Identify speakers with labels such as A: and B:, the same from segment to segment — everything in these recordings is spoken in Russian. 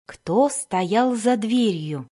A: Кто стоял за дверью?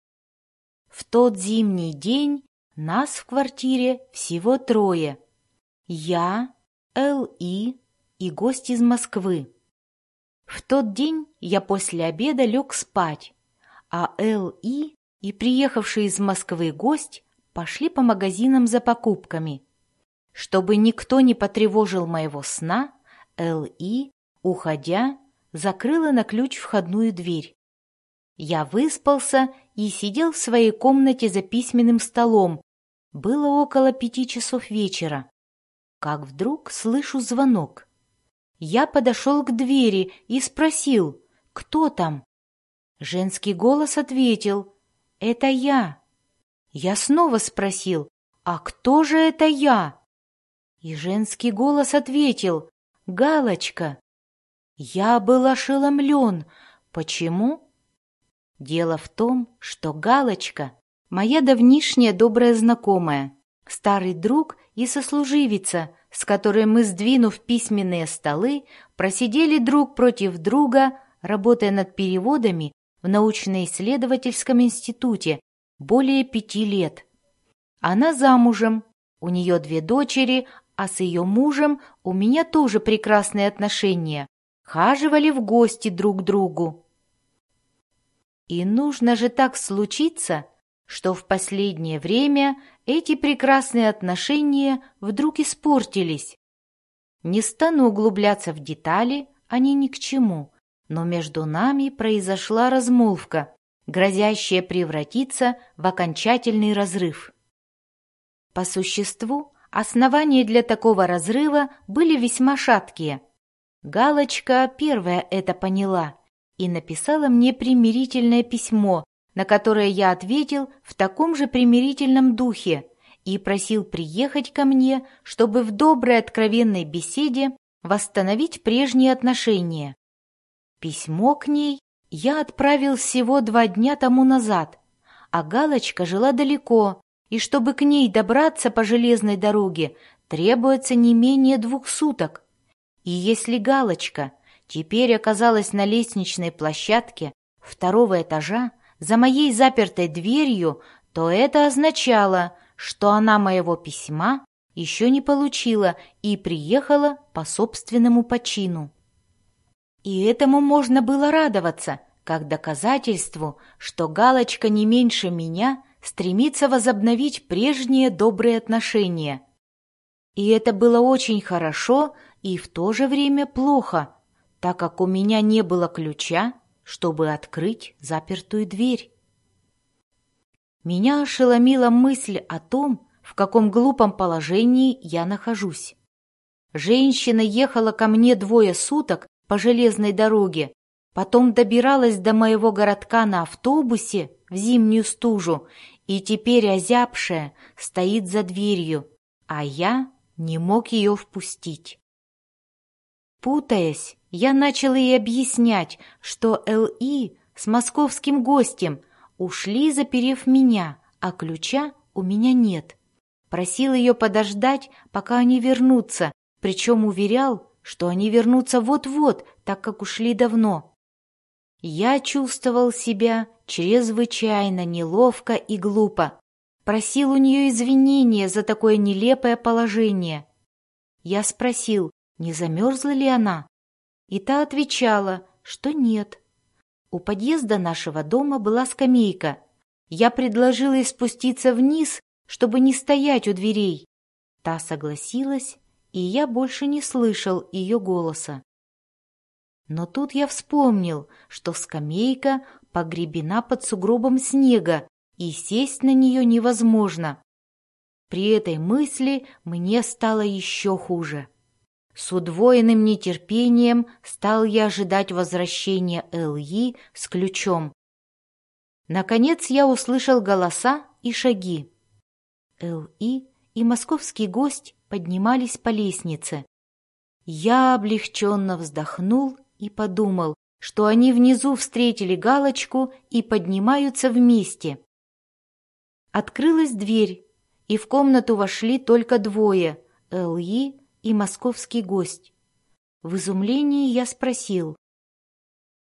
A: В тот зимний день нас в квартире всего трое. Я, Л.И. и гость из Москвы. В тот день я после обеда лег спать, а Л.И. и приехавший из Москвы гость пошли по магазинам за покупками. Чтобы никто не потревожил моего сна, Л.И., уходя, закрыла на ключ входную дверь. Я выспался и сидел в своей комнате за письменным столом. Было около 5 часов вечера. Как вдруг слышу звонок. Я подошел к двери и спросил, кто там? Женский голос ответил, «Это я». Я снова спросил, «А кто же это я?» И женский голос ответил, «Галочка». Я был ошеломлен. Почему? Дело в том, что Галочка — моя давнишняя добрая знакомая, старый друг и сослуживица, с которой мы, сдвинув письменные столы, просидели друг против друга, работая над переводами в научно-исследовательском институте более 5 лет. Она замужем, у нее 2 дочери, а с ее мужем у меня тоже прекрасные отношения. Хаживали в гости друг к другу. И нужно же так случиться, что в последнее время эти прекрасные отношения вдруг испортились. Не стану углубляться в детали, они ни к чему, но между нами произошла размолвка, грозящая превратиться в окончательный разрыв. По существу, основания для такого разрыва были весьма шаткие. Галочка первая это поняла и написала мне примирительное письмо, на которое я ответил в таком же примирительном духе и просил приехать ко мне, чтобы в доброй откровенной беседе восстановить прежние отношения. Письмо к ней я отправил всего 2 дня тому назад, а Галочка жила далеко, и чтобы к ней добраться по железной дороге, требуется не менее 2 суток. И если Галочка теперь оказалась на лестничной площадке 2-го этажа за моей запертой дверью, то это означало, что она моего письма еще не получила и приехала по собственному почину. И этому можно было радоваться, как доказательству, что Галочка не меньше меня стремится возобновить прежние добрые отношения. И это было очень хорошо и в то же время плохо, так как у меня не было ключа, чтобы открыть запертую дверь. Меня ошеломила мысль о том, в каком глупом положении я нахожусь. Женщина ехала ко мне 2 суток по железной дороге, потом добиралась до моего городка на автобусе в зимнюю стужу и теперь, озябшая, стоит за дверью, а я не мог ее впустить. Путаясь, я начал ей объяснять, что Л.И. с московским гостем ушли, заперев меня, а ключа у меня нет. Просил ее подождать, пока они вернутся, причем уверял, что они вернутся вот-вот, так как ушли давно. Я чувствовал себя чрезвычайно неловко и глупо. Просил у нее извинения за такое нелепое положение. Я спросил, не замерзла ли она, и та отвечала, что нет. У подъезда нашего дома была скамейка. Я предложила ей спуститься вниз, чтобы не стоять у дверей. Та согласилась, и я больше не слышал ее голоса. Но тут я вспомнил, что скамейка погребена под сугробом снега, и сесть на нее невозможно. При этой мысли мне стало еще хуже. С удвоенным нетерпением стал я ожидать возвращения Л.И. с ключом. Наконец я услышал голоса и шаги. Л.И. и московский гость поднимались по лестнице. Я облегченно вздохнул и подумал, что они внизу встретили Галочку и поднимаются вместе. Открылась дверь, и в комнату вошли только 2 — Л.И. и московский гость. В изумлении я спросил,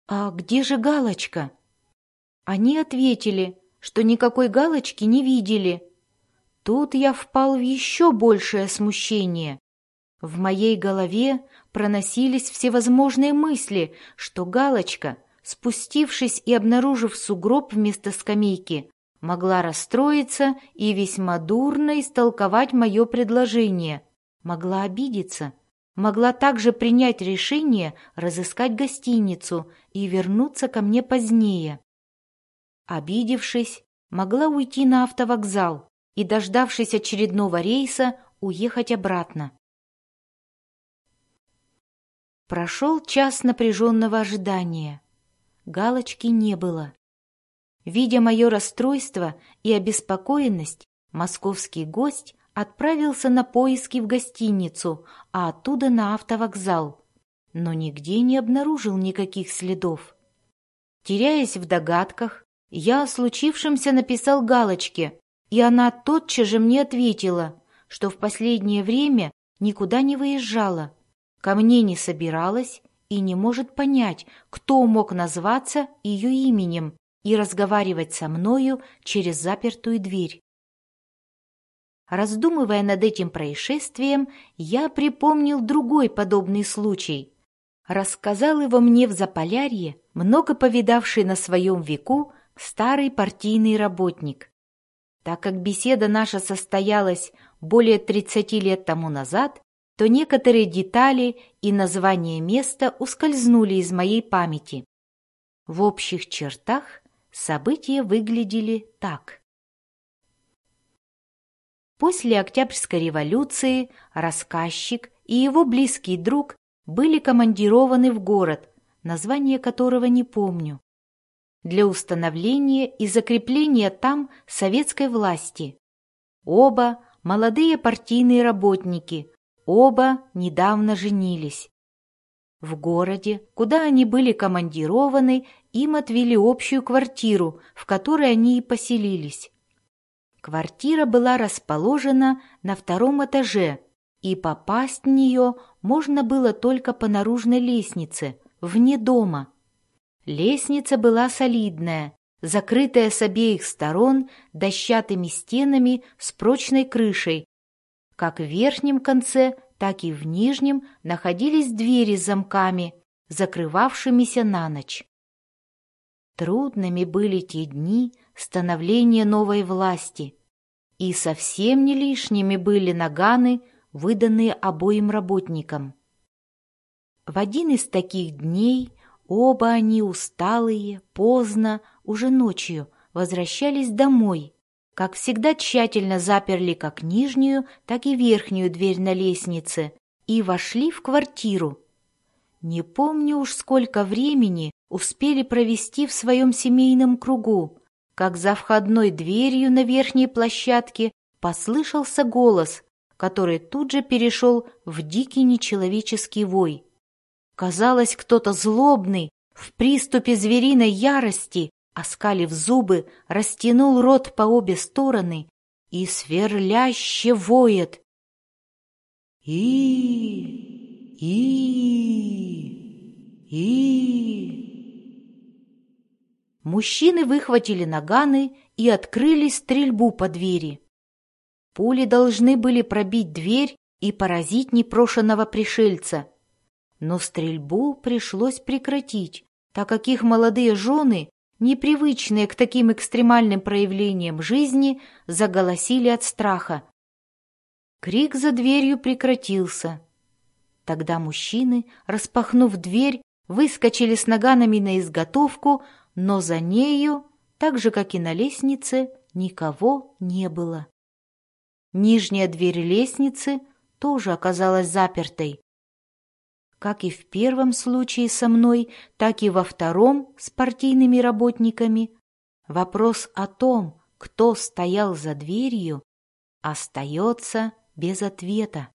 A: «А где же Галочка?» Они ответили, что никакой Галочки не видели. Тут я впал в еще большее смущение. В моей голове проносились всевозможные мысли, что Галочка, спустившись и обнаружив сугроб вместо скамейки, могла расстроиться и весьма дурно истолковать мое предложение, могла обидеться, могла также принять решение разыскать гостиницу и вернуться ко мне позднее. Обидевшись, могла уйти на автовокзал и, дождавшись очередного рейса, уехать обратно. Прошел час напряженного ожидания. Галочки не было. Видя мое расстройство и обеспокоенность, московский гость отправился на поиски в гостиницу, а оттуда на автовокзал, но нигде не обнаружил никаких следов. Теряясь в догадках, я о случившемся написал Галочке, и она тотчас же мне ответила, что в последнее время никуда не выезжала, ко мне не собиралась и не может понять, кто мог назваться ее именем и разговаривать со мною через запертую дверь. Раздумывая над этим происшествием, я припомнил другой подобный случай. Рассказал его мне в Заполярье много повидавший на своем веку старый партийный работник. Так как беседа наша состоялась более 30 лет тому назад, то некоторые детали и названия места ускользнули из моей памяти. В общих чертах события выглядели так. После Октябрьской революции рассказчик и его близкий друг были командированы в город, название которого не помню, для установления и закрепления там советской власти. Оба молодые партийные работники, оба недавно женились. В городе, куда они были командированы, им отвели общую квартиру, в которой они и поселились. Квартира была расположена на 2-м этаже, и попасть в нее можно было только по наружной лестнице, вне дома. Лестница была солидная, закрытая с обеих сторон дощатыми стенами с прочной крышей. Как в верхнем конце, так и в нижнем находились двери с замками, закрывавшимися на ночь. Трудными были те дни становления новой власти, и совсем не лишними были наганы, выданные обоим работникам. В один из таких дней оба они, усталые, поздно, уже ночью, возвращались домой. Как всегда, тщательно заперли как нижнюю, так и верхнюю дверь на лестнице и вошли в квартиру. Не помню уж, сколько времени успели провести в своем семейном кругу, как за входной дверью на верхней площадке послышался голос, который тут же перешел в дикий нечеловеческий вой. Казалось, кто-то злобный, в приступе звериной ярости, оскалив зубы, растянул рот по обе стороны и сверляще воет. Мужчины выхватили наганы и открыли стрельбу по двери. Пули должны были пробить дверь и поразить непрошенного пришельца. Но стрельбу пришлось прекратить, так как их молодые жены, непривычные к таким экстремальным проявлениям жизни, заголосили от страха. Крик за дверью прекратился. Тогда мужчины, распахнув дверь, выскочили с наганами на изготовку, но за нею, так же, как и на лестнице, никого не было. Нижняя дверь лестницы тоже оказалась запертой. Как и в первом случае со мной, так и во втором с партийными работниками, вопрос о том, кто стоял за дверью, остается без ответа.